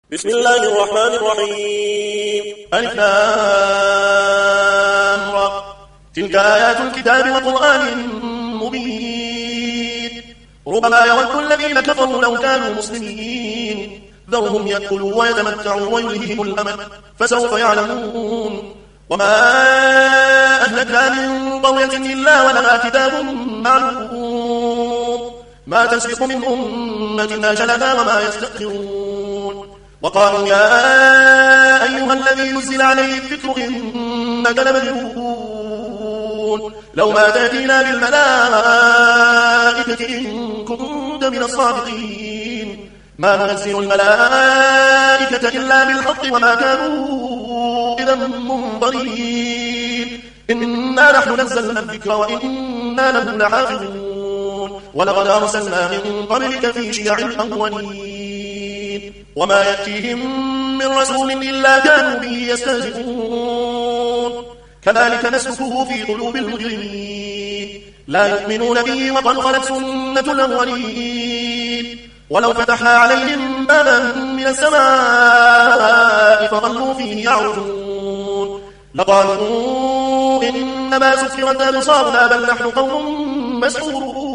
بسم الله الرحمن الرحيم. ألف لام را. تلك آيات الكتاب وقرآن مبين. ربما يود الذين كفروا لو كانوا مسلمين ذرهم يأكلوا ويتمتعوا ويلههم الأمل فسوف يعلمون. وما أهلكنا من قرية إلا ولها كتاب معلوم ما تسبق من أمة أجلها وما يستأخرون. وقالوا يا أيها الذي نزل عليه الذكر إنك لمجنون لو ما تأتينا بالملائكة إن كنت من الصادقين ما ننزل الملائكة إلا بالحق وما كانوا إذا منظرين. إنا نحن نزلنا الذكر وإنا له لحافظون. ولقد أرسلنا من قبلك في شيع الأولين وما يأتيهم من رسول إلا كانوا به يستهزئون. كذلك نسلكه في قلوب المجرمين لا يؤمنون به وقد خلت سنة الأولين. ولو فتحنا عليهم بابا من السماء فظلوا فيه يعرجون لقالوا إنما سكرت أبصارنا بل نحن قوم مسحورون.